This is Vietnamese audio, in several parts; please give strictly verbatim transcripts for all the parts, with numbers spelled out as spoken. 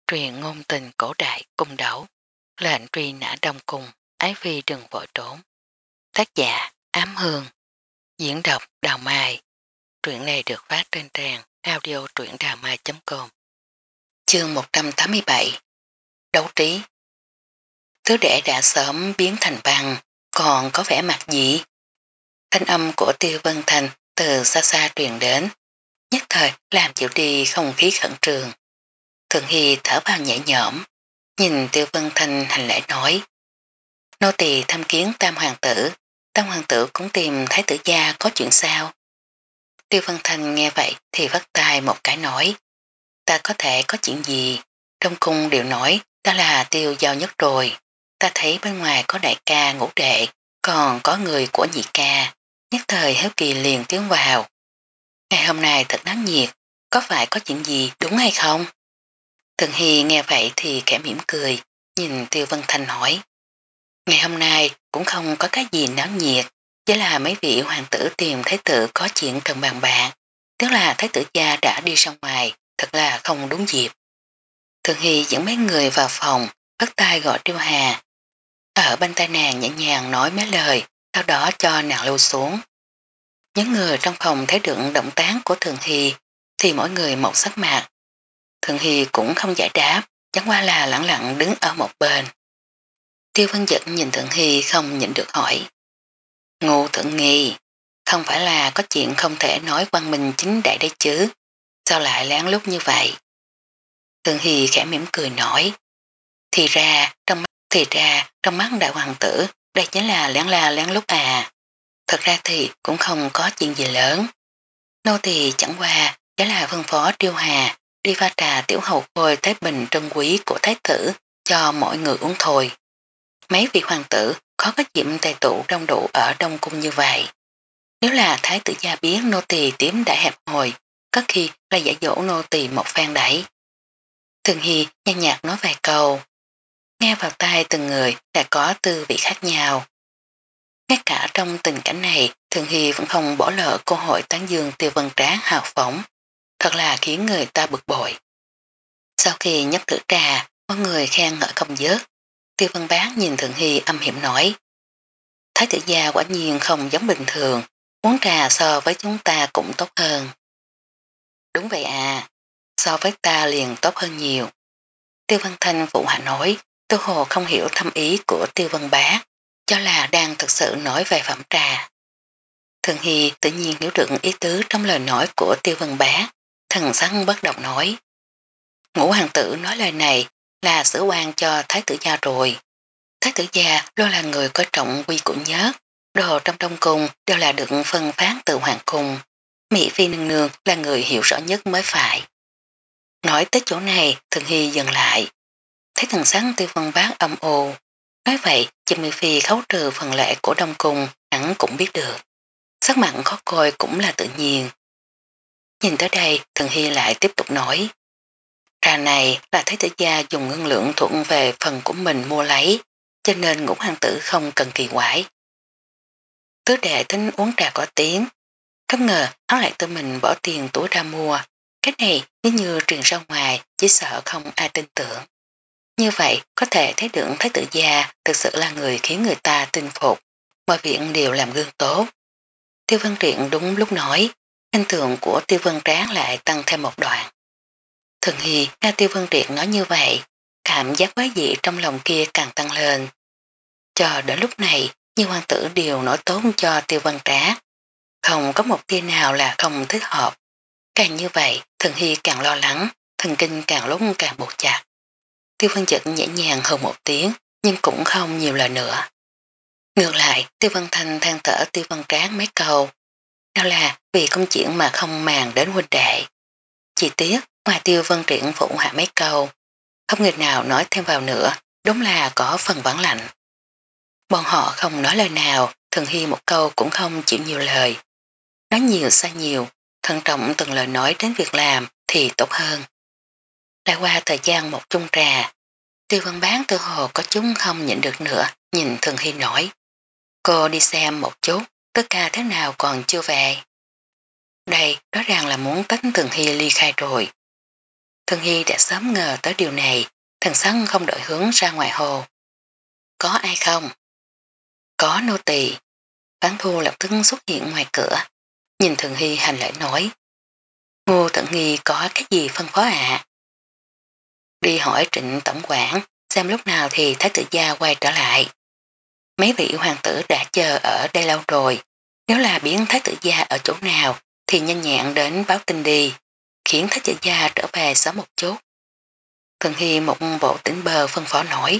truyền ngôn tình cổ đại cung đấu, lệnh truy nã đông cung, ái phi đừng vội trốn. Tác giả Ám Hương, diễn đọc Đào Mai. Truyện này được phát trên trang audio truyệnđàmai chấm com. Chương một trăm tám mươi bảy. Đấu trí. Tứ đệ đã sớm biến thành băng, còn có vẻ mặt gì? Thanh âm của Tiêu Vân Thành từ xa xa truyền đến, nhất thời làm chịu đi không khí khẩn trường. Thường Hy thở vào nhẹ nhõm, nhìn Tiêu Vân Thành hành lễ nói: nô tỳ thăm kiến Tam hoàng tử, Tam hoàng tử cũng tìm thái tử gia có chuyện sao? Tiêu Vân Thành nghe vậy thì vắt tay một cái nói: ta có thể có chuyện gì? Trong cung đều nói ta là Tiêu giao nhất rồi, ta thấy bên ngoài có đại ca ngũ đệ, còn có người của nhị ca, nhất thời hiếu kỳ liền tiến vào. Ngày hôm nay thật náo nhiệt, có phải có chuyện gì đúng hay không? Thường Hy nghe vậy thì khẽ mỉm cười, nhìn Tiêu Vân Thành hỏi: ngày hôm nay cũng không có cái gì náo nhiệt, chỉ là mấy vị hoàng tử tìm thái tử có chuyện cần bàn bạc, tức là thái tử gia đã đi ra ngoài, thật là không đúng dịp. Thường Hy dẫn mấy người vào phòng, bắt tay gọi Tiêu Hà. Ở bên tai nàng nhẹ nhàng nói mấy lời, sau đó cho nàng lưu xuống. Những người trong phòng thấy được động tác của Thường Hy thì mỗi người một sắc mặt. Thường Hy cũng không giải đáp, chẳng qua là lặng lặng đứng ở một bên. Tiêu Văn Dật nhìn Thường Hy không nhịn được hỏi: Ngô Thượng Nghi, không phải là có chuyện không thể nói quang minh chính đại đấy chứ, sao lại lén lút như vậy? Thường Hy khẽ mỉm cười nói: thì ra trong mắt thì ra trong mắt đại hoàng tử đây chính là lén la lén lút à. Thật ra thì cũng không có chuyện gì lớn. Nô tỳ chẳng qua chỉ là phân phó Tiêu Hà đi pha trà tiểu hậu khôi thái bình trân quý của thái tử cho mọi người uống thôi. Mấy vị hoàng tử khó có dịp tài tụ đông đủ ở đông cung như vậy. Nếu là thái tử gia biết nô tỳ tím đã hẹp hồi, có khi là giả dỗ nô tỳ một phen đẩy. Thường Hy nhàn nhạt nói vài câu, nghe vào tai từng người đã có tư vị khác nhau. Ngay cả trong tình cảnh này, Thường Hy vẫn không bỏ lỡ cơ hội tán dương Tiêu Vân Tráng hào phóng, thật là khiến người ta bực bội. Sau khi nhấp thử trà, mọi người khen ngợi không dứt. Tiêu Vân Bác nhìn Thường Hy âm hiểm nói: thái tử gia quả nhiên không giống bình thường, uống trà so với chúng ta cũng tốt hơn. Đúng vậy à, so với ta liền tốt hơn nhiều. Tiêu Văn Thanh phụ hạ nói, Tô Hồ không hiểu thâm ý của Tiêu Văn Bác, cho là đang thực sự nói về phẩm trà. Thường Hy tự nhiên hiểu được ý tứ trong lời nói của Tiêu Văn Bác, thần sắc bất động nói: ngũ hoàng tử nói lời này là xử quan cho thái tử gia rồi. Thái tử gia luôn là người coi trọng quy củ nhất, đồ trong đông cung đều là được phân phát từ hoàng cung. Mỹ Phi nương nương là người hiểu rõ nhất mới phải. Nói tới chỗ này, Thường Hy dừng lại. Thấy thần sắc Tiêu Văn Bác âm ô. Nói vậy, chị Mỹ Phi khấu trừ phần lệ của đông cung, hẳn cũng biết được. Sắc mặn khó coi cũng là tự nhiên. Nhìn tới đây, Thường Hy lại tiếp tục nói: trà này là thái tử gia dùng ngân lượng thuận về phần của mình mua lấy, cho nên ngũ hoàng tử không cần kỳ quái. Tứ đệ tính uống trà có tiếng, không ngờ hắn lại tự mình bỏ tiền túi ra mua. Cái này nếu như truyền ra ngoài chỉ sợ không ai tin tưởng. Như vậy có thể thấy được thái tử gia thực sự là người khiến người ta tin phục, mọi việc đều làm gương tốt. Tiêu Văn Triện đúng lúc nói, hình tượng của Tiêu Văn Tráng lại tăng thêm một đoạn. Thường Hy nghe Tiêu Văn Triện nói như vậy, cảm giác quái dị trong lòng kia càng tăng lên. Cho đến lúc này, nhiều hoàng tử đều nói tốt cho Tiêu Văn Tráng. Không có một tia nào là không thích hợp. Càng như vậy, Thường Hy càng lo lắng, thần kinh càng lúc càng buộc chặt. Tiêu Văn Dật nhẹ nhàng hơn một tiếng, nhưng cũng không nhiều lời nữa. Ngược lại, Tiêu Văn Thanh than thở Tiêu Văn Tráng mấy câu. Đó là vì công chuyện mà không màng đến huynh đệ. Chỉ tiếc, ngoài Tiêu Văn Triện phụ hạ mấy câu, không người nào nói thêm vào nữa, đúng là có phần vắng lạnh. Bọn họ không nói lời nào, Thường Hy một câu cũng không chịu nhiều lời. Nói nhiều xa nhiều, thận trọng từng lời nói đến việc làm thì tốt hơn. Lại qua thời gian một chung trà, Tiêu Văn Bán tự hồ có chúng không nhịn được nữa, nhìn Thường Hy nói: cô đi xem một chút, tất cả thế nào còn chưa về. Đây rõ ràng là muốn tách Thường Hy ly khai rồi. Thường Hy đã sớm ngờ tới điều này, thần sắc không đổi hướng ra ngoài hồ. Có ai không? Có nô tỳ. Bán Thu lập tức xuất hiện ngoài cửa, nhìn Thường Hy hành lễ nói. Ngô Thận Nghi có cái gì phân phó ạ? Đi hỏi Trịnh tổng quản, xem lúc nào thì Thái tử gia quay trở lại. Mấy vị hoàng tử đã chờ ở đây lâu rồi, nếu là biến Thái tử gia ở chỗ nào thì nhanh nhẹn đến báo tin đi, khiến Thái tử gia trở về sớm một chút. Thường Hy một bộ tỉnh bờ phân phó nổi.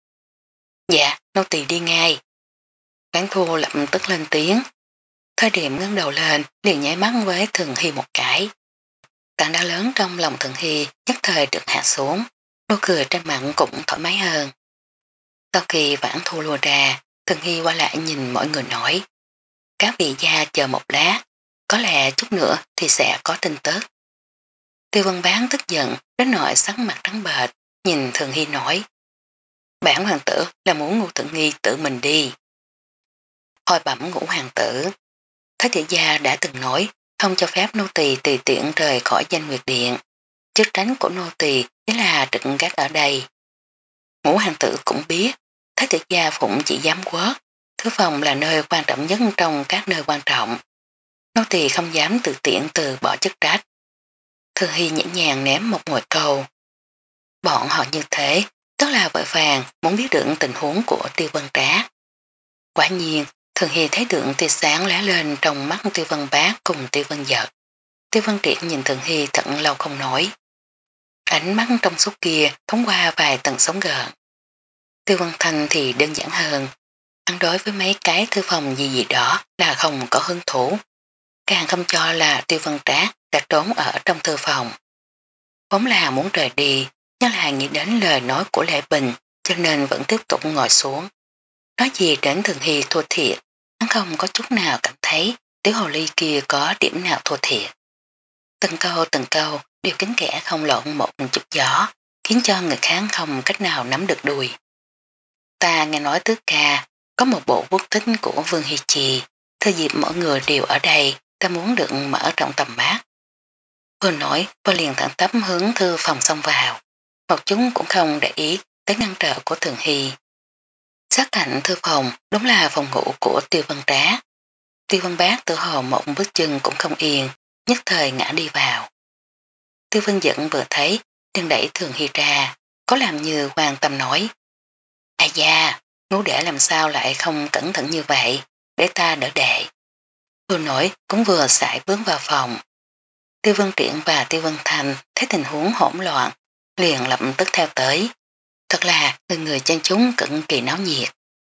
Dạ, nô tỳ đi ngay. Bán Thu lập tức lên tiếng. Thời điểm ngấn đầu lên liền nháy mắt với Thường Hy một cái. Tảng đá lớn trong lòng Thường Hy nhất thời được hạ xuống, nụ cười trên mặt cũng thoải mái hơn. Sau khi Vãn Thu lùa ra, Thường Hy qua lại nhìn mọi người nói. Các vị gia chờ một lát, có lẽ chút nữa thì sẽ có tin tức. Tiêu Vân Bán tức giận, đến nỗi sắc mặt trắng bệch, nhìn Thường Hy nói. Bản hoàng tử là muốn Ngô Thận Nghi tự mình đi. Hồi bẩm ngũ hoàng tử, Thái tử gia đã từng nói không cho phép nô tỳ tùy tiện rời khỏi Danh Nguyệt Điện. Chức tránh của nô tỳ chính là trực gác ở đây. Ngũ hoàng tử cũng biết, Thái tử gia phụng chỉ giám quốc, thư phòng là nơi quan trọng nhất trong các nơi quan trọng. Nô tỳ không dám tự tiện từ bỏ chức trách. Thường Hy nhẹ nhàng ném một ngồi câu. Bọn họ như thế, tức là vội vàng muốn biết được tình huống của Tiêu Vân Trá. Quả nhiên, Thường Hy thấy được tia sáng lóe lên trong mắt Tiêu Vân Bác cùng Tiêu Vân Giật. Tiêu Vân Triệt nhìn Thường Hy thật lâu không nói. Ánh mắt trong suốt kia thông qua vài tầng sóng gợn. Tiêu Vân Thanh thì đơn giản hơn. Hắn đối với mấy cái thư phòng gì gì đó là không có hứng thú. Càng không cho là Tiêu Vân Trác đã trốn ở trong thư phòng. Vốn là muốn rời đi, nhưng là nghĩ đến lời nói của Lệ Bình cho nên vẫn tiếp tục ngồi xuống. Nói gì đến Thường Hy thua thiệt, hắn không có chút nào cảm thấy tiểu hồ ly kia có điểm nào thua thiệt. Từng câu từng câu đều kín kẽ không lộn một chút gió, khiến cho người khác không cách nào nắm được đuôi. Ta nghe nói tứ ca, có một bộ bút tích của Vương Hy Trì, thời dịp mọi người đều ở đây, ta muốn được mở rộng tầm mắt. Vừa nói, vừa liền thẳng tắp hướng thư phòng xông vào, một chúng cũng không để ý tới ngăn trở của Thường Hy. Sát cạnh thư phòng đúng là phòng ngủ của Tiêu Vân Trá. Tiêu Vân Bác tự hồ một bước chân cũng không yên, nhất thời ngã đi vào. Tiêu Vân Dẫn vừa thấy, liền đẩy Thường Hy ra, có làm như quan tâm nói. À da, ngũ đệ làm sao lại không cẩn thận như vậy, để ta đỡ đệ. Vừa nổi cũng vừa sải bước vào phòng. Tiêu Vân Triển và Tiêu Vân Thành thấy tình huống hỗn loạn, liền lập tức theo tới. Thật là người người chân chúng cực kỳ náo nhiệt.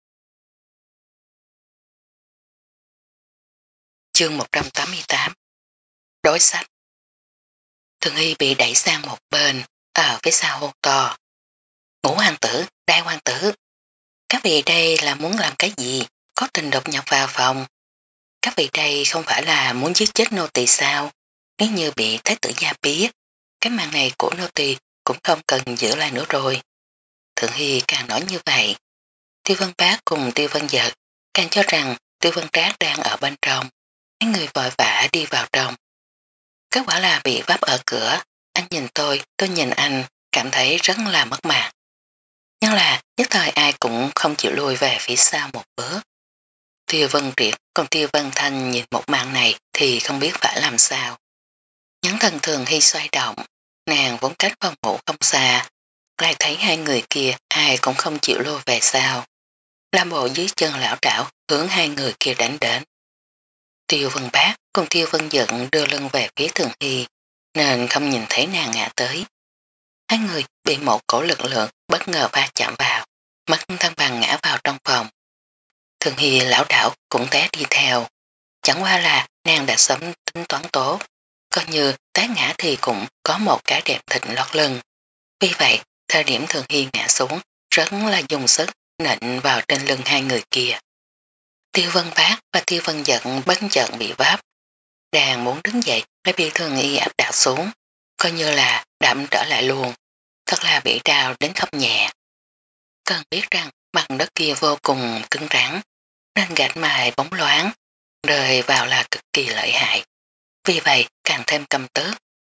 Chương một trăm tám mươi tám Đối sách. Thường Hy bị đẩy sang một bên, ở phía sau hô to. Ngũ hoàng tử, đại hoàng tử. Các vị đây là muốn làm cái gì? Có tình đột nhập vào phòng. Các vị đây không phải là muốn giết chết nô tỳ sao? Nếu như bị thái tử gia biết, cái mạng này của nô tỳ cũng không cần giữ lại nữa rồi. Thượng Hy càng nói như vậy. Tiêu Vân Bác cùng Tiêu Vân Giật càng cho rằng Tiêu Vân Trác đang ở bên trong. Mấy người vội vã đi vào trong. Kết quả là bị vấp ở cửa. Anh nhìn tôi, tôi nhìn anh, cảm thấy rất là mất mặt. Nhưng là nhất thời ai cũng không chịu lùi về phía sau một bước. Tiêu Vân Triệt còn Tiêu Vân Thanh nhìn một màn này thì không biết phải làm sao. Nhắn thần Thường Hy xoay động, nàng vốn cách phòng ngủ không xa, lại thấy hai người kia ai cũng không chịu lùi về sau. Làm bộ dưới chân lão trảo hướng hai người kia đánh đến. Tiêu Vân Bác cùng Tiêu Vân Giận đưa lưng về phía Thường Hy, nên không nhìn thấy nàng ngã tới. Hai người bị một cổ lực lượng bất ngờ va chạm vào, mất thăng bằng ngã vào trong phòng. Thường Hy lão đảo cũng té đi theo. Chẳng qua là nàng đã sớm tính toán tốt, coi như té ngã thì cũng có một cái đẹp thịnh lót lưng. Vì vậy, thời điểm Thường Hy ngã xuống, rất là dùng sức nịnh vào trên lưng hai người kia. Tiêu Vân Bác và Tiêu Vân Giận bất chợt bị vấp. Đang muốn đứng dậy lại bị Thường Hy áp đảo xuống, coi như là đậm trở lại luôn. Thật là bị đau đến khóc nhẹ. Cần biết rằng mặt đất kia vô cùng cứng rắn, nên gạch mài bóng loáng, rơi vào là cực kỳ lợi hại. Vì vậy càng thêm căm tức.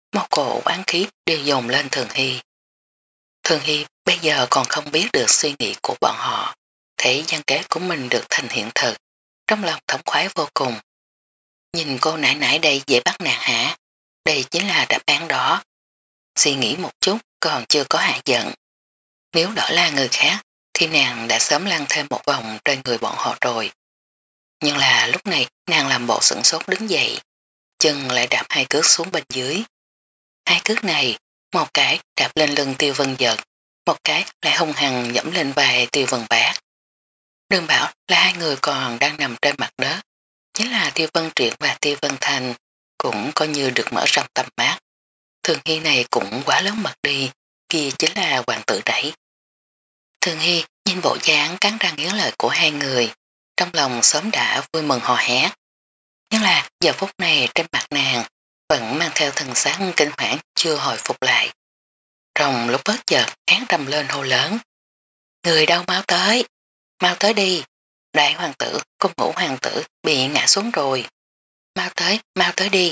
một cổ oán khí đều dồn lên Thường Hy. Thường Hy bây giờ còn không biết được suy nghĩ của bọn họ, thấy gian kế của mình được thành hiện thực, trong lòng thống khoái vô cùng. Nhìn cô nãy nãy đây dễ bắt nạt hả? Đây chính là đáp án đó. Suy nghĩ một chút còn chưa có hạ giận. Nếu đổi là người khác thì nàng đã sớm lăn thêm một vòng trên người bọn họ rồi. Nhưng là lúc này nàng làm bộ sửng sốt đứng dậy, chân lại đạp hai cước xuống bên dưới. Hai cước này, một cái đạp lên lưng Tiêu Vân Giật, một cái lại hung hăng dẫm lên vai Tiêu Vân Bác. Đừng bảo là hai người còn đang nằm trên mặt đất, chính là Tiêu Vân Triệt và Tiêu Vân Thành cũng coi như được mở rộng tầm mắt. Thường Hy này cũng quá lớn mật đi, kia chính là hoàng tử đẩy. Thường Hy nhìn bộ dáng cắn răng nghiến lợi của hai người, trong lòng sớm đã vui mừng hò hét. Nhưng là giờ phút này trên mặt nàng vẫn mang theo thần sắc kinh hoảng chưa hồi phục lại. Trong lúc bất chợt án rầm lên hô lớn. Người đâu mau tới, mau tới đi. Đại hoàng tử, cung ngũ hoàng tử bị ngã xuống rồi. Mau tới, mau tới đi.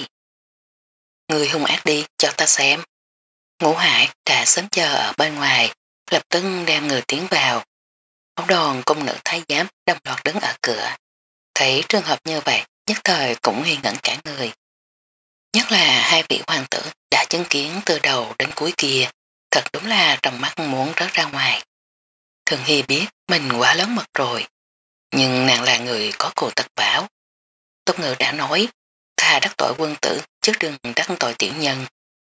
Người hung ác đi, cho ta xem. Ngũ Hải đã sớm chờ ở bên ngoài, lập tức đem người tiến vào. Ấu đòn cung nữ thái giám đồng loạt đứng ở cửa. Thấy trường hợp như vậy, nhất thời cũng nghi ngẩn cả người. Nhất là hai vị hoàng tử đã chứng kiến từ đầu đến cuối kia, thật đúng là trong mắt muốn rớt ra ngoài. Thường Hy biết mình quá lớn mật rồi, nhưng nàng là người có cù tật bảo. Tốt ngữ đã nói, thà đắc tội quân tử chứ đừng đắc tội tiểu nhân.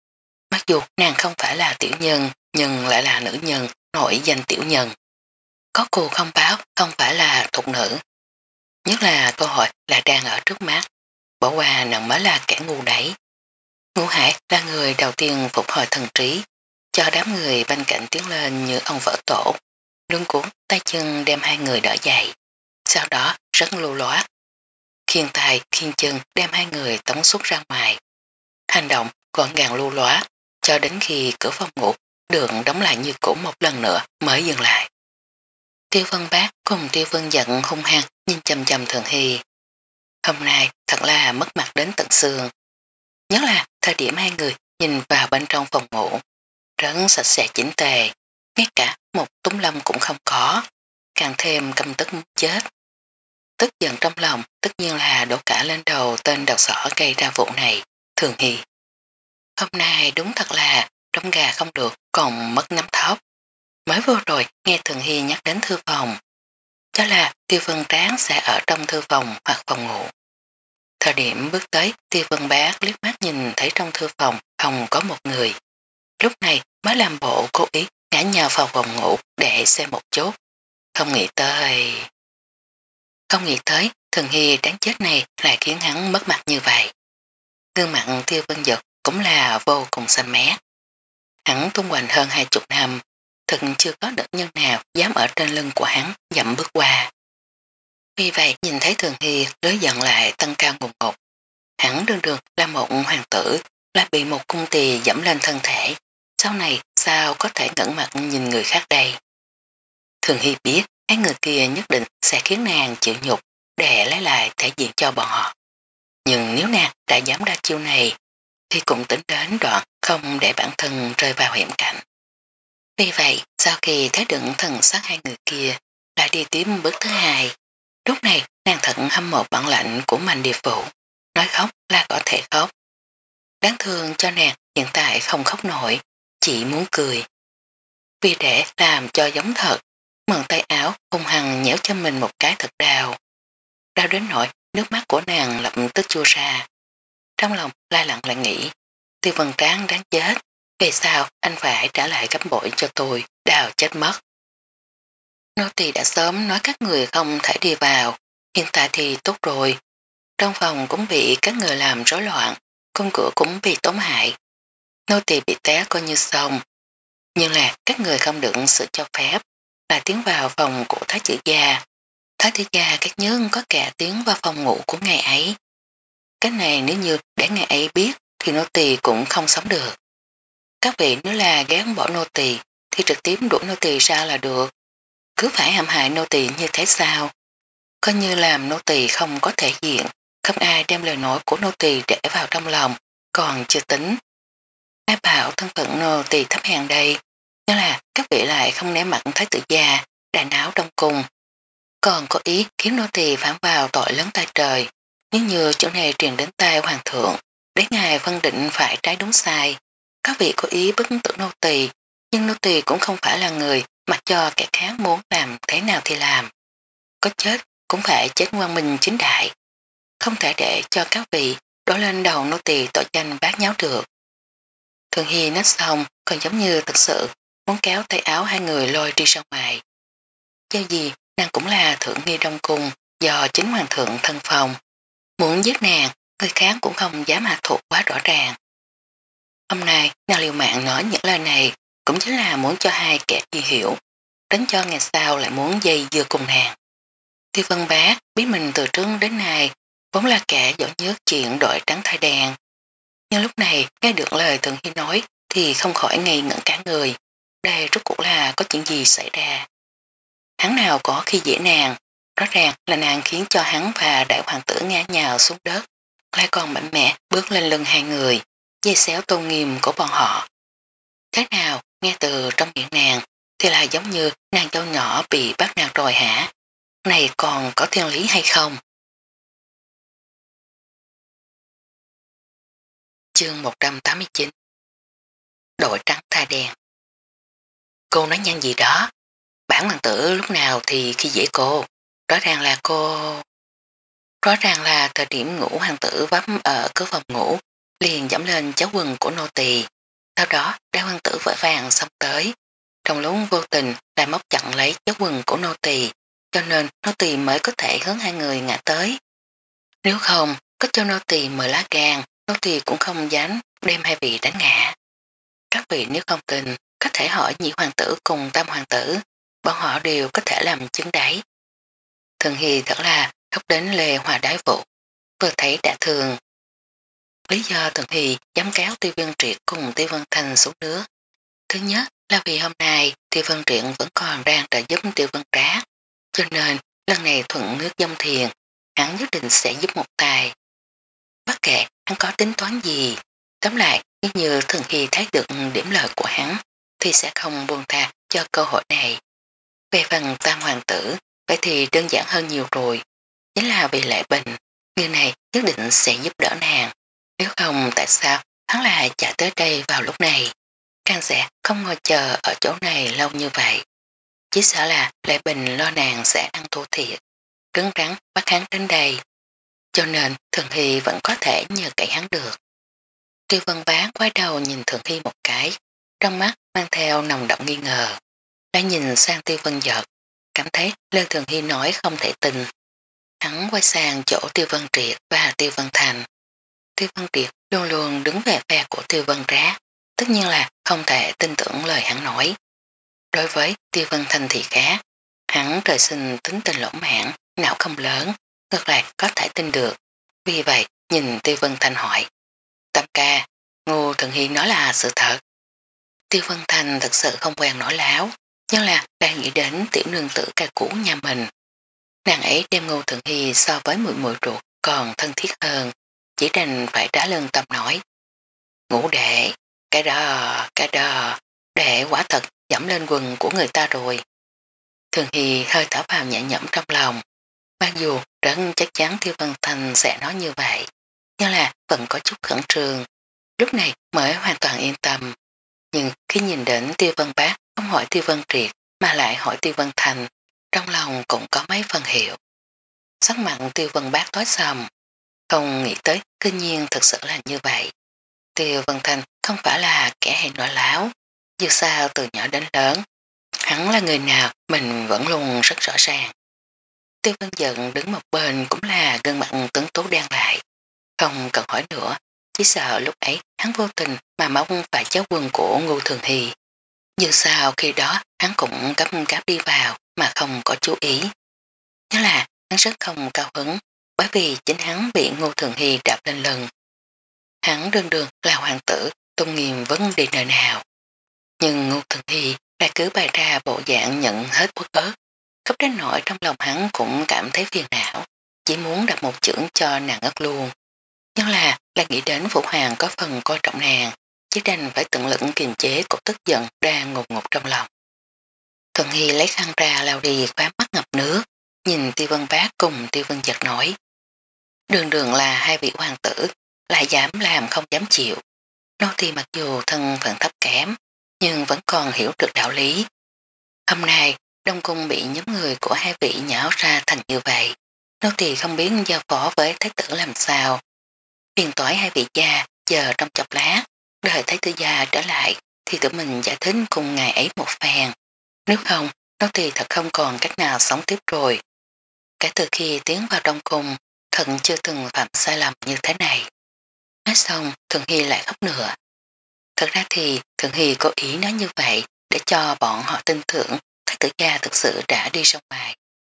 Mặc dù nàng không phải là tiểu nhân, nhưng lại là nữ nhân, nổi danh tiểu nhân. Có cù không báo, không phải là thục nữ. Nhất là câu hỏi là đang ở trước mắt, bỏ qua nàng mới là kẻ ngu đấy. Ngũ Hải là người đầu tiên phục hồi thần trí, cho đám người bên cạnh tiến lên như ông vỡ tổ, luân cuốn tay chân đem hai người đỡ dậy, sau đó rất lưu loát. Khiên tay, khiên chân đem hai người tống xuất ra ngoài. Hành động gọn gàng lưu loát, cho đến khi cửa phòng ngủ được đóng lại như cũ một lần nữa mới dừng lại. Tiêu Vân Bác cùng Tiêu Vân Giận hung hăng nhìn chầm chầm Thường Hy. Hôm nay thật là mất mặt đến tận xương. Nhất là thời điểm hai người nhìn vào bên trong phòng ngủ, rất sạch sẽ chỉnh tề, ngay cả một túm lông cũng không có, càng thêm căm tức muốn chết. Tức giận trong lòng tất nhiên là đổ cả lên đầu tên đầu sỏ gây ra vụ này, Thường Hy. Hôm nay đúng thật là trống gà không được còn mất nắm thóc. Mới vừa rồi nghe Thường Hy nhắc đến thư phòng, cho là Tiêu Vân Tráng sẽ ở trong thư phòng hoặc phòng ngủ. Thời điểm bước tới, Tiêu Vân Bác liếc mắt nhìn thấy trong thư phòng không có một người. Lúc này mới làm bộ cố ý ngã nhào vào phòng ngủ để xem một chút. Không nghĩ tới... Không nghĩ tới Thường Hy đáng chết này lại khiến hắn mất mặt như vậy. Gương mặt Tiêu Vân Dật cũng là vô cùng xanh mét. Hắn tung hoành hơn hai chục năm, thực chưa có nữ nhân nào dám ở trên lưng của hắn dậm bước qua. Vì vậy nhìn thấy Thường Hy lưới giận lại tăng cao ngục ngục. Hắn đường đường là một hoàng tử, lại bị một cung tỳ dẫm lên thân thể. Sau này sao có thể ngẩn mặt nhìn người khác đây? Thường Hy biết hai người kia nhất định sẽ khiến nàng chịu nhục để lấy lại thể diện cho bọn họ. Nhưng nếu nàng đã dám ra chiêu này thì cũng tính đến đoạn không để bản thân rơi vào hiểm cảnh. Vì vậy sau khi thấy đựng thần sắc hai người kia lại đi tiếp bước thứ hai, lúc này nàng thận hâm mộ bản lạnh của Mạnh Địa Phụ, nói khóc là có thể khóc. Đáng thương cho nàng hiện tại không khóc nổi, chỉ muốn cười. Vì để làm cho giống thật, mượn tay áo hung hăng nhéo cho mình một cái thật đau. Đau đến nỗi nước mắt của nàng lập tức chua ra. Trong lòng la lặng lại nghĩ, Tiêu Vân Tráng đáng chết, về sao anh phải trả lại gấp bội cho tôi, đào chết mất. Nô tỳ đã sớm nói các người không thể đi vào, hiện tại thì tốt rồi. Trong phòng cũng bị các người làm rối loạn, công cửa cũng bị tổn hại. Nô tỳ bị té coi như xong, nhưng là các người không được sự cho phép, là tiến vào phòng của Thái tử gia. Thái tử gia các nhớ có cả tiến vào phòng ngủ của ngày ấy. Cái này nếu như để ngày ấy biết thì nô tỳ cũng không sống được. Các vị nếu là ghét bỏ nô tỳ thì trực tiếp đuổi nô tỳ ra là được. Cứ phải hãm hại nô tỳ như thế sao? Coi như làm nô tỳ không có thể diện, không ai đem lời nói của nô tỳ để vào trong lòng, còn chưa tính. Ai bảo thân phận nô tỳ thấp hèn đây, nhớ là các vị lại không nể mặt thái tử già, đại náo trong cùng. Còn có ý khiến nô tỳ phạm vào tội lớn tay trời, nếu như chỗ này truyền đến tay hoàng thượng, để ngài phân định phải trái đúng sai. Các vị có ý bức tử nô tỳ, nhưng nô tỳ cũng không phải là người mặc cho kẻ khác muốn làm thế nào thì làm. Có chết cũng phải chết quang minh chính đại. Không thể để cho các vị đổ lên đầu nô tỳ tội danh bát nháo được. Thường Hy nói xong còn giống như thật sự muốn kéo tay áo hai người lôi đi ra ngoài. Cho gì nàng cũng là thượng nghi trong cung do chính hoàng thượng thân phòng. Muốn giết nàng, người khác cũng không dám hạ thuộc quá rõ ràng. Hôm nay nàng liều mạng nói những lời này cũng chính là muốn cho hai kẻ gì hiểu, đánh cho ngày sau lại muốn dây dưa cùng nàng. Tiêu Vân Bá biết mình từ trước đến nay vốn là kẻ giỏi nhất chuyện đổi trắng thay đen. Nhưng lúc này nghe được lời Thượng Hy nói thì không khỏi ngây ngẩn cả người. Đây rốt cuộc là có chuyện gì xảy ra. Hắn nào có khi dễ nàng, rõ ràng là nàng khiến cho hắn và đại hoàng tử ngã nhào xuống đất, lại còn mạnh mẽ bước lên lưng hai người, dây xéo tôn nghiêm của bọn họ. Thế nào nghe từ trong miệng nàng thì là giống như nàng dâu nhỏ bị bắt nạt rồi hả? Này còn có thiên lý hay không? Chương một trăm tám mươi chín. Đội trắng thay đen. Cô nói nhanh gì đó? Bản hoàng tử lúc nào thì khi dễ cô? Rõ ràng là cô... Rõ ràng là thời điểm ngủ hoàng tử vấp ở cửa phòng ngủ, liền dẫm lên cháu quần của nô tỳ. Sau đó đại hoàng tử vội vàng xông tới. Trong lúc vô tình lại móc chặn lấy cháu quần của nô tỳ, cho nên nô tỳ mới có thể hướng hai người ngã tới. Nếu không, có cho nô tỳ mời lá gan, nô tỳ cũng không dám đem hai vị đánh ngã. Các vị nếu không tin, có thể hỏi nhị hoàng tử cùng tam hoàng tử, bọn họ đều có thể làm chứng đấy. Thường Hy thật là khóc đến lê hòa đái vụ, vừa thấy đã thường. Lý do Thường Hy dám kéo Tiêu Vân Triệt cùng Tiêu Vân Thành xuống nước. Thứ nhất là vì hôm nay Tiêu Vân Triệt vẫn còn đang trợ giúp Tiêu Vân Trác, cho nên lần này thuận nước dông thiền, hắn nhất định sẽ giúp một tài. Bất kể hắn có tính toán gì, tóm lại nếu như Thường Hy thấy được điểm lợi của hắn thì sẽ không buông tha cho cơ hội này. Về phần tam hoàng tử, vậy thì đơn giản hơn nhiều rồi. Chính là vì Lệ Bình, người này nhất định sẽ giúp đỡ nàng. Nếu không tại sao hắn lại chạy tới đây vào lúc này. Càng sẽ không ngồi chờ ở chỗ này lâu như vậy. Chỉ sợ là Lệ Bình lo nàng sẽ ăn thua thiệt, cứng rắn bắt hắn đến đây. Cho nên Thường Hy vẫn có thể nhờ cậy hắn được. Tiêu Vân Bán quay đầu nhìn Thường Hy một cái, trong mắt mang theo nồng đậm nghi ngờ. Đã nhìn sang Tiêu Vân Giật, cảm thấy lời Thường Hy nói không thể tin. Hắn quay sang chỗ Tiêu Vân Triệt và Tiêu Vân Thành. Tiêu Vân Triệt luôn luôn đứng về phe của Tiêu Vân Trác, tất nhiên là không thể tin tưởng lời hắn nói. Đối với Tiêu Vân Thành thì khác, hắn trời sinh tính tình lỗ mãn, não không lớn, ngược lại có thể tin được. Vì vậy nhìn Tiêu Vân Thành hỏi, Tam ca, Ngô Thường Hy nói là sự thật. Tiêu Vân Thành thật sự không quen nói láo, nhưng là đang nghĩ đến tiểu nương tử ca cũ nhà mình. Nàng ấy đem Ngô Thường Hy so với muội muội ruột còn thân thiết hơn, chỉ đành phải trả lương tâm nói. Ngũ đệ, cái đó, cái đó, đệ quả thật dẫm lên quần của người ta rồi. Thường Hy hơi thở vào nhẹ nhõm trong lòng, mặc dù rất chắc chắn Tiêu Vân Thành sẽ nói như vậy, nhưng là vẫn có chút khẩn trương, lúc này mới hoàn toàn yên tâm. Nhưng khi nhìn đến Tiêu Vân Bác không hỏi Tiêu Vân Triệt mà lại hỏi Tiêu Vân Thành, trong lòng cũng có mấy phần hiểu. Sắc mặn Tiêu Vân Bác tối sầm, không nghĩ tới cư nhiên thật sự là như vậy. Tiêu Vân Thành không phải là kẻ hay nói láo, dù sao từ nhỏ đến lớn, hắn là người nào mình vẫn luôn rất rõ ràng. Tiêu Vân Giận đứng một bên cũng là gương mặt tuấn tú đen lại, không cần hỏi nữa, chỉ sợ lúc ấy hắn vô tình mà mong phải cháu quân của Ngô Thường Hy. Dù sao khi đó hắn cũng gấp gáp đi vào mà không có chú ý. Nhớ là hắn rất không cao hứng bởi vì chính hắn bị Ngô Thường Hy đạp lên lưng. Hắn đương đường là hoàng tử tôn nghiêm vấn đề nơi nào. Nhưng Ngô Thường Hy lại cứ bày ra bộ dạng nhận hết quốc ớt. Khóc đến nỗi trong lòng hắn cũng cảm thấy phiền não, chỉ muốn đặt một chưởng cho nàng ngất luôn. Nhưng là là nghĩ đến Phụ Hoàng có phần coi trọng nàng, chỉ đành phải tận lực kiềm chế cục tức giận đang ngột ngột trong lòng. Thuận Hy lấy khăn ra lau đi khóe mắt ngập nước, nhìn Tiêu Vân Bác cùng Tiêu Vân Giật nói. Đường đường là hai vị hoàng tử, lại dám làm không dám chịu. Nô tỳ mặc dù thân phận thấp kém, nhưng vẫn còn hiểu được đạo lý. Hôm nay, Đông Cung bị nhóm người của hai vị nháo ra thành như vậy. Nô tỳ không biết giao phó với thái tử làm sao. Phiền toái hai vị gia, giờ trong chọc lá, đợi thái tử gia trở lại, thì tự mình giải thích cùng ngài ấy một phen. Nếu không, nô tỳ thật không còn cách nào sống tiếp rồi. Cả từ khi tiến vào Đông Cung, thần chưa từng phạm sai lầm như thế này. Nói xong, Thường Hy lại khóc nữa. Thật ra thì Thường Hy có ý nói như vậy để cho bọn họ tin tưởng thái tử gia thực sự đã đi ra ngoài.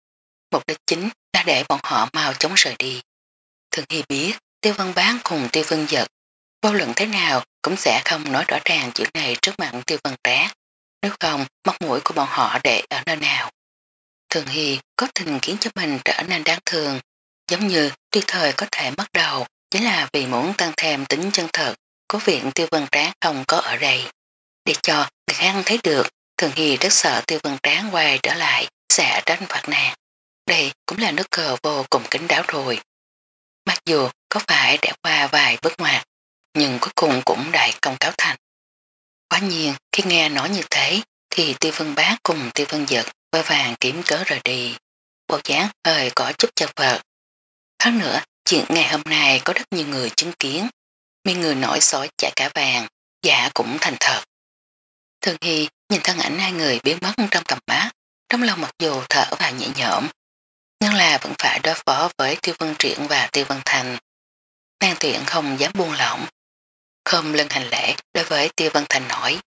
Mục đích chính là để bọn họ mau chóng rời đi. Thường Hy biết Tiêu Văn Bán cùng Tiêu Văn Giật vô luận thế nào cũng sẽ không nói rõ ràng chuyện này trước mặt Tiêu Văn Trác. Nếu không, mắt mũi của bọn họ để ở nơi nào. Thường Hy có tình khiến cho mình trở nên đáng thương, giống như tuy thời có thể mất đầu chính là vì muốn tăng thêm tính chân thật của viện Tiêu Văn Trác không có ở đây. Để cho người khác thấy được, Thường Hy rất sợ Tiêu Văn Trác quay trở lại sẽ tránh phạt nàng. Đây cũng là nước cờ vô cùng kín đáo rồi. Mặc dù có phải đã qua vài bước ngoặt, nhưng cuối cùng cũng đại công cáo thành. Quả nhiên, khi nghe nói như thế, thì Tiêu Vân Bác cùng Tiêu Vân Giật vơi vàng kiếm cớ rời đi. Bộ dáng hơi có chút chật vật. Hơn nữa, chuyện ngày hôm nay có rất nhiều người chứng kiến. Mấy người nổi sói chả cả vàng, dạ cũng thành thật. Thường Hy nhìn thân ảnh hai người biến mất trong tầm mắt, trong lòng mặc dù thở vào nhẹ nhõm, nhưng là vẫn phải đối phó với Tiêu Vân Triển và Tiêu Vân Thành. Nàng tuyển không dám buông lỏng. Không lưng hành lễ đối với Tiêu Vân Thành nói.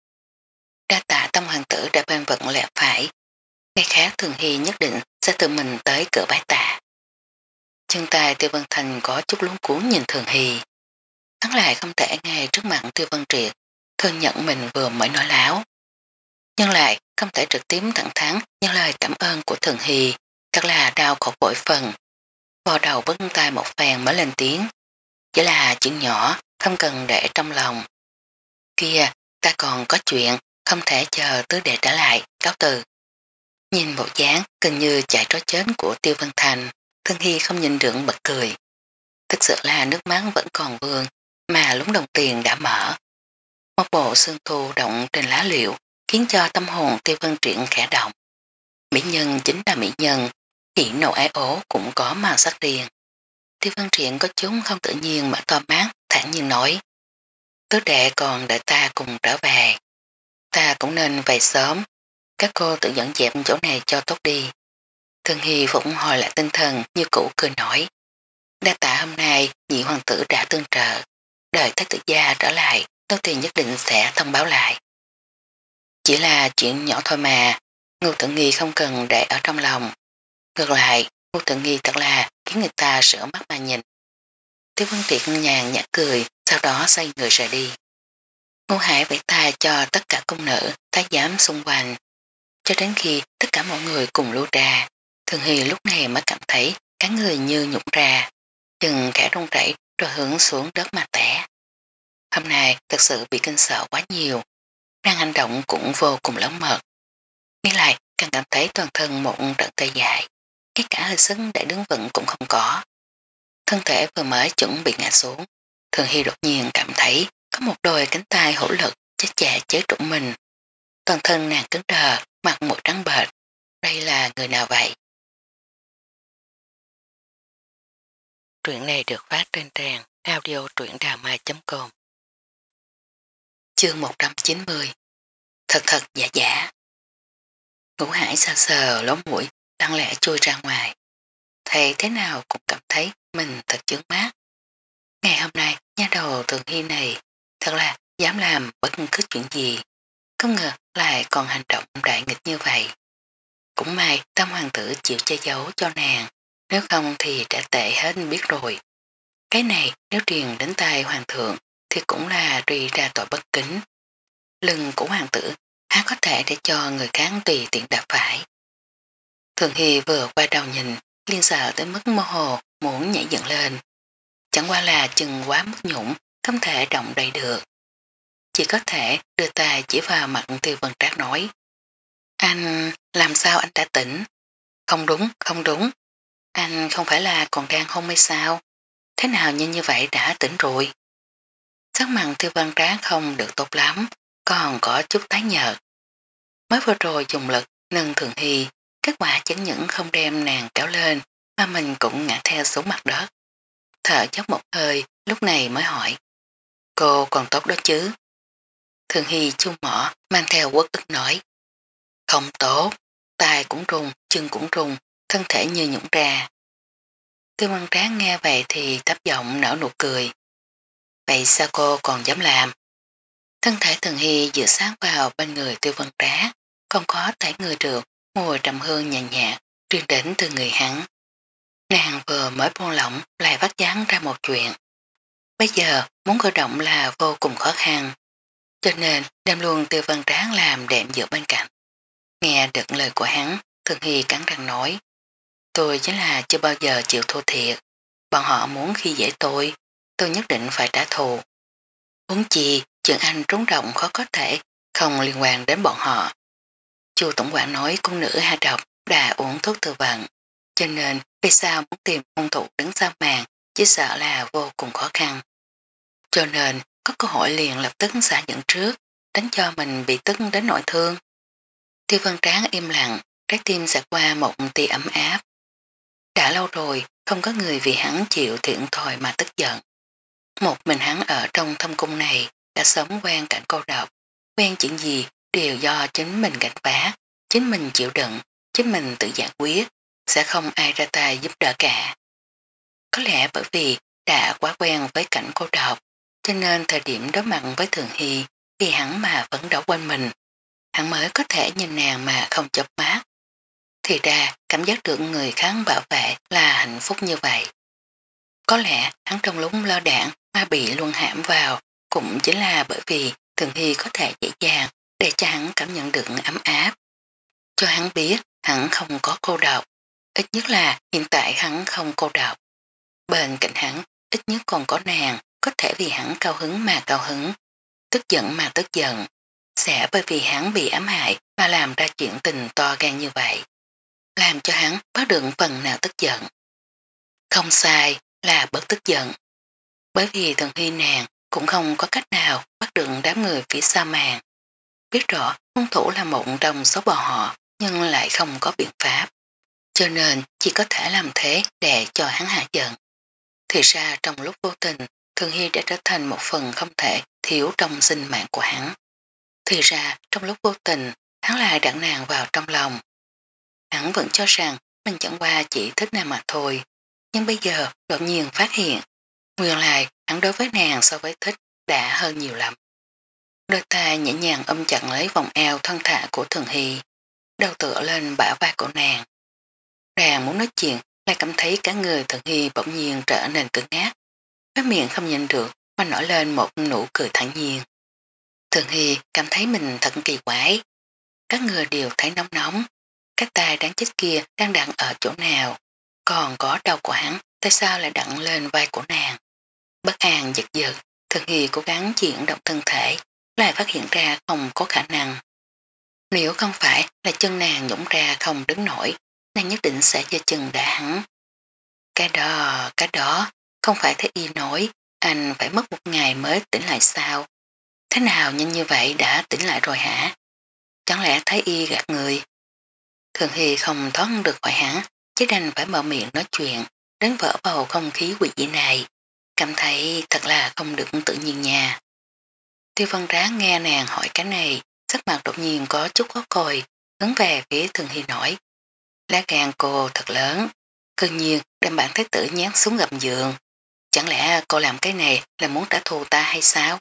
Đa tạ Tông hoàng tử đã ban vận lẽ phải. Ngày khác Thường Hy nhất định sẽ tự mình tới cửa bái tạ. Chân tay Tiêu Vân Thành có chút luống cuốn nhìn Thường Hy. Hắn lại không thể ngay trước mặt Tiêu Vân Triệt thừa nhận mình vừa mới nói láo. Nhưng lại không thể trực tiếp thẳng thắn như lời cảm ơn của Thường Hy, thật là đau khổ bội phần. Vò đầu vứt tay một phèn mới lên tiếng. Chỉ là chuyện nhỏ, không cần để trong lòng. Kia, ta còn có chuyện, không thể chờ tứ đệ trở lại, cáo từ. Nhìn bộ dáng gần như chạy trối chết của Tiêu Văn Thành, Thường Hy không nhìn được bật cười. Thực sự là nước mắt vẫn còn vương, mà lúng đồng tiền đã mở. Một bộ xương thu động trên lá liệu, khiến cho tâm hồn Tiêu Văn Triển khẽ động. Mỹ nhân chính là mỹ nhân, hỉ nộ ái ố cũng có màu sắc riêng. Tiêu Văn Triển có chúng không tự nhiên mở to mắt, thẳng nhiên nói. Tứ đệ còn đợi ta cùng trở về. Ta cũng nên về sớm, các cô tự dẫn dẹp chỗ này cho tốt đi. Thường Hy phụng hồi lại tinh thần như cũ cười nổi. Đa tạ hôm nay nhị hoàng tử đã tương trợ, đợi thái tử gia trở lại, nô tỳ nhất định sẽ thông báo lại. Chỉ là chuyện nhỏ thôi mà, Ngưu Tự Nghi không cần để ở trong lòng. Ngược lại, Ngưu Tự Nghi thật là khiến người ta sửa mắt mà nhìn. Tiêu Văn Triệt nhàn nhã cười, sau đó xoay người rời đi. Ngô Hải vẫy tay cho tất cả cung nữ, thái giám xung quanh. Cho đến khi tất cả mọi người cùng lưu ra, Thường Hy lúc này mới cảm thấy cả người như nhũng ra, chừng khẽ run rẩy rồi hướng xuống đất mà tẻ. Hôm nay thật sự bị kinh sợ quá nhiều, đang hành động cũng vô cùng lớn mật. Nghĩ lại càng cảm thấy toàn thân một trận tê dại, ngay cả hơi sức để đứng vững cũng không có. Thân thể vừa mới chuẩn bị ngã xuống, Thường Hy đột nhiên cảm thấy có một đôi cánh tay hữu lực chết chà chế trụ mình. Toàn thân nàng cứng đờ, mặt mũi trắng bệch. Đây là người nào vậy? Truyện này được phát trên trang audio truyệnđàmai chấm com. Chương một trăm chín mươi. Thật thật giả giả. Ngũ Hải sờ sờ lỗ mũi, lặng lẽ chui ra ngoài. Thầy thế nào cũng cảm thấy mình thật chướng mắt. Ngày hôm nay, nha đầu Thường Hy này thật là dám làm bất cứ chuyện gì. Không ngờ lại còn hành động đại nghịch như vậy. Cũng may Tam hoàng tử chịu che giấu cho nàng, nếu không thì đã tệ hết biết rồi. Cái này nếu truyền đến tay hoàng thượng thì cũng là truy ra tội bất kính. Lưng của hoàng tử há có thể để cho người khác tùy tiện đạp phải. Thường Hy vừa qua đầu nhìn, liên sợ tới mức mơ hồ muốn nhảy dựng lên. Chẳng qua là chừng quá mức nhũng, không thể động đậy được. chỉ có thể đưa tay chỉ vào mặt Tiêu Vân Trác nói. Anh, làm sao anh đã tỉnh? Không đúng, không đúng. Anh không phải là còn đang hôn mê sao? Thế nào nhanh như vậy đã tỉnh rồi? Sắc mặt Tiêu Vân Trác không được tốt lắm, còn có chút tái nhợt. Mới vừa rồi dùng lực nâng Thường Hy, kết quả chẳng những không đem nàng kéo lên mà mình cũng ngã theo xuống mặt đất. Thở dốc một hơi, lúc này mới hỏi. Cô còn tốt đó chứ? Thường Hy chung mỏ mang theo uất ức nói. Không tốt, tay cũng rung, chân cũng rung, thân thể như nhũng ra. Tiêu Văn Tráng nghe vậy thì thấp giọng nở nụ cười. Vậy sao cô còn dám làm? Thân thể Thường Hy dựa sát vào bên người Tiêu Văn Tráng, không có thể người được, mùi trầm hương nhàn nhạt, truyền đến từ người hắn. Nàng vừa mới buông lỏng lại vắt chán ra một chuyện. Bây giờ muốn cử động là vô cùng khó khăn, cho nên đem luôn Tiêu Văn Tráng làm đệm giữa bên cạnh. Nghe được lời của hắn, Thường Hy cắn răng nói. Tôi chính là chưa bao giờ chịu thua thiệt. Bọn họ muốn khi dễ tôi, tôi nhất định phải trả thù. Huống chi, chuyện anh trốn động khó có thể, không liên quan đến bọn họ. Chu Tổng quản nói cung nữ hạ độc đã uống thuốc tự vận, cho nên vì sao muốn tìm hung thủ đứng sau màn, chỉ sợ là vô cùng khó khăn. Cho nên, có cơ hội liền lập tức xả dẫn trước, đánh cho mình bị tức đến nội thương. Tiêu Văn Tráng im lặng, trái tim xẹt qua một tia ấm áp. Đã lâu rồi, không có người vì hắn chịu thiện thòi mà tức giận. Một mình hắn ở trong thâm cung này đã sống quen cảnh cô độc, quen chuyện gì đều do chính mình gánh vác, chính mình chịu đựng, chính mình tự giải quyết, sẽ không ai ra tay giúp đỡ cả. Có lẽ bởi vì đã quá quen với cảnh cô độc, cho nên thời điểm đối mặt với Thường Hy vì hắn mà phấn đấu quên mình, hắn mới có thể nhìn nàng mà không chớp mắt. Thì ra cảm giác được người khác bảo vệ là hạnh phúc như vậy. Có lẽ hắn trong lúc lo đảng mà bị luân hãm vào cũng chính là bởi vì Thường Hy có thể dễ dàng để cho hắn cảm nhận được ấm áp. Cho hắn biết hắn không có cô độc, ít nhất là hiện tại hắn không cô độc. Bên cạnh hắn ít nhất còn có nàng có thể vì hắn cao hứng mà cao hứng, tức giận mà tức giận, sẽ bởi vì hắn bị ám hại mà làm ra chuyện tình to gan như vậy. Làm cho hắn bắt được phần nào tức giận. Không sai là bớt tức giận. Bởi vì Thường Hy nàng cũng không có cách nào bắt được đám người phía sau màn. Biết rõ hung thủ là một trong số bọn họ nhưng lại không có biện pháp. Cho nên chỉ có thể làm thế để cho hắn hạ giận. Thì ra trong lúc vô tình Thường Hy đã trở thành một phần không thể thiếu trong sinh mạng của hắn. Thì ra trong lúc vô tình hắn lại đặt nàng vào trong lòng. Hắn vẫn cho rằng mình chẳng qua chỉ thích nàng mà thôi. Nhưng bây giờ đột nhiên phát hiện nguyên lại hắn đối với nàng so với thích đã hơn nhiều lắm. Đôi tay nhẹ nhàng ôm chặt lấy vòng eo thân thả của Thường Hy, đầu tựa lên bả vai của nàng. Nàng muốn nói chuyện lại cảm thấy cả người Thường Hy bỗng nhiên trở nên cứng ngát. Cái miệng không nhìn được mà nổi lên một nụ cười thản nhiên. Thường Hy cảm thấy mình thật kỳ quái. Các người đều thấy nóng nóng. Các tay đáng chết kia đang đặt ở chỗ nào. Còn có đầu của hắn tại sao lại đặt lên vai của nàng. Bất an giật giật, Thường Hy cố gắng chuyển động thân thể, lại phát hiện ra không có khả năng. Nếu không phải là chân nàng nhũng ra không đứng nổi, nàng nhất định sẽ giơ chân đá hắn. Cái đó, cái đó, không phải thế y nói, anh phải mất một ngày mới tỉnh lại sao? Thế nào nhanh như vậy đã tỉnh lại rồi hả? Chẳng lẽ thấy y gạt người? Thường Hy không thoát được khỏi hắn, chứ đành phải mở miệng nói chuyện, đến vỡ bầu không khí quỷ dị này. Cảm thấy thật là không được tự nhiên nha. Tiêu Văn Ráng nghe nàng hỏi cái này, sắc mặt đột nhiên có chút khó coi, hướng về phía Thường Hy nói. Lá gan cô thật lớn, cư nhiên đem bản thái tử nhát xuống gầm giường. Chẳng lẽ cô làm cái này là muốn trả thù ta hay sao?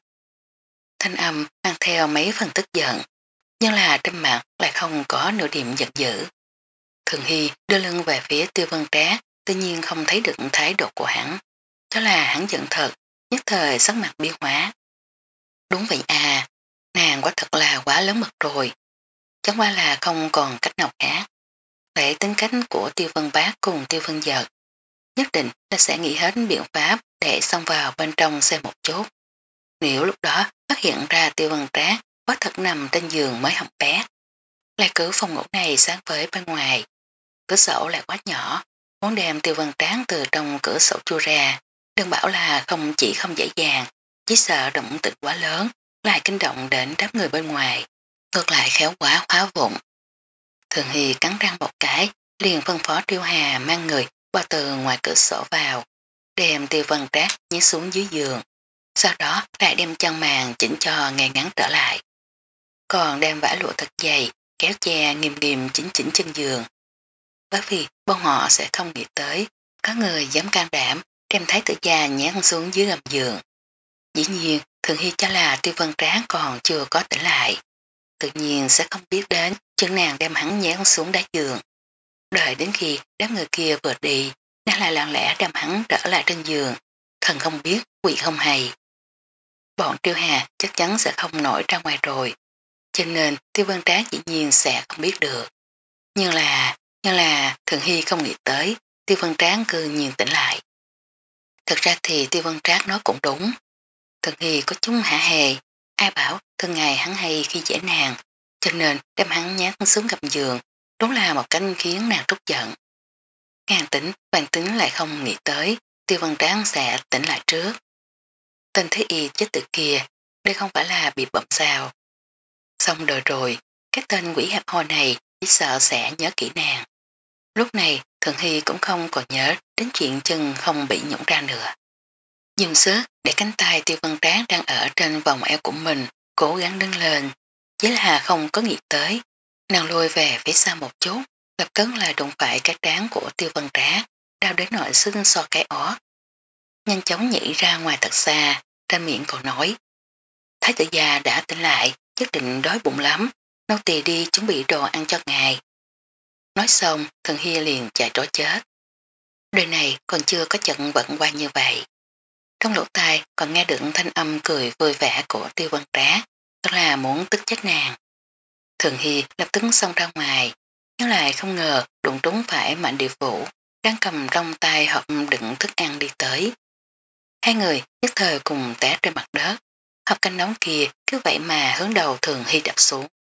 Thanh âm mang theo mấy phần tức giận, nhưng là trên mặt lại không có nửa điểm giận dữ. Thường Hy đưa lưng về phía Tiêu Văn Trá, tự nhiên không thấy được thái độ của hắn. Đó là hắn giận thật, nhất thời sắc mặt biến hóa. Đúng vậy à, nàng quá thật là quá lớn mật rồi. Chẳng qua là không còn cách nào khác. Để tính cách của Tiêu Vân Bác cùng Tiêu Vân Giật, nhất định là sẽ nghĩ hết biện pháp để xông vào bên trong xem một chút. Nếu lúc đó phát hiện ra Tiêu Văn Trác có thật nằm trên giường mới hỏng bé. Lại cứ phòng ngủ này sáng với bên ngoài. Cửa sổ lại quá nhỏ, muốn đem Tiêu Văn Trác từ trong cửa sổ chui ra. Đừng bảo là không chỉ không dễ dàng, chỉ sợ động tĩnh quá lớn, lại kinh động đến đám người bên ngoài. Ngược lại khéo quá phá vụn. Thường Hy cắn răng một cái, liền phân phó Tiêu Hà mang người qua từ ngoài cửa sổ vào, đem Tiêu Văn Trác nhét xuống dưới giường. Sau đó lại đem chân màn chỉnh cho ngay ngắn trở lại. Còn đem vải lụa thật dày, kéo che nghiêm nghiêm chỉnh chỉnh chân giường. Bởi vì bọn họ sẽ không nghĩ tới, có người dám can đảm đem thái tử già nhét xuống dưới gầm giường. Dĩ nhiên, Thường Hy cho là Tiêu Văn Trác còn chưa có tỉnh lại. Tự nhiên sẽ không biết đến chân nàng đem hắn nhét xuống đá giường. Đợi đến khi đám người kia vừa đi, nàng lại lặng lẽ đem hắn trở lại trên giường. Thần không biết, quỷ không hay. Bọn Tiêu Hà chắc chắn sẽ không nổi ra ngoài rồi. Cho nên Tiêu Văn Trác dĩ nhiên sẽ không biết được. Nhưng là, nhưng là Thường Hy không nghĩ tới Tiêu Văn Trác cư nhiên tỉnh lại. Thật ra thì Tiêu Văn Trác nói cũng đúng. Thường Hy có chúng hả hề. Ai bảo thường ngày hắn hay khi dễ nàng, cho nên đem hắn nhát xuống gầm giường, đúng là một cách khiến nàng trút giận. Ngàn tính, bàn tính lại không nghĩ tới Tiêu Văn Trác sẽ tỉnh lại trước. Tên thế y chết tự kia, đây không phải là bị bậm sao. Xong đời rồi, cái tên quỷ hẹp hò này chỉ sợ sẽ nhớ kỹ nàng. Lúc này Thường Hy cũng không còn nhớ đến chuyện chân không bị nhũng ra nữa. Dùng sức để cánh tay Tiêu Văn Trác đang ở trên vòng eo của mình cố gắng đứng lên. Chỉ là không có nghĩ tới. Nàng lùi về phía sau một chút, lập tức là đụng phải cái trán của Tiêu Văn Trác, đau đến nỗi xương so cái ó. Nhanh chóng nhảy ra ngoài thật xa, trên miệng còn nói. Thái tử già đã tỉnh lại, nhất định đói bụng lắm, nô tỳ đi chuẩn bị đồ ăn cho ngài. Nói xong, Thần Hy liền chạy trối chết. Đời này còn chưa có trận vận qua như vậy. Trong lỗ tai còn nghe được thanh âm cười vui vẻ của Tiêu Văn Trác, tức là muốn tức chết nàng. Thường Hy lập tức xông ra ngoài, nhưng lại không ngờ đụng trúng phải Mạnh Điệp Vũ, đang cầm trong tay hộp đựng thức ăn đi tới. Hai người nhất thời cùng té trên mặt đất, hộp canh nóng kia cứ vậy mà hướng đầu Thường Hy đập xuống.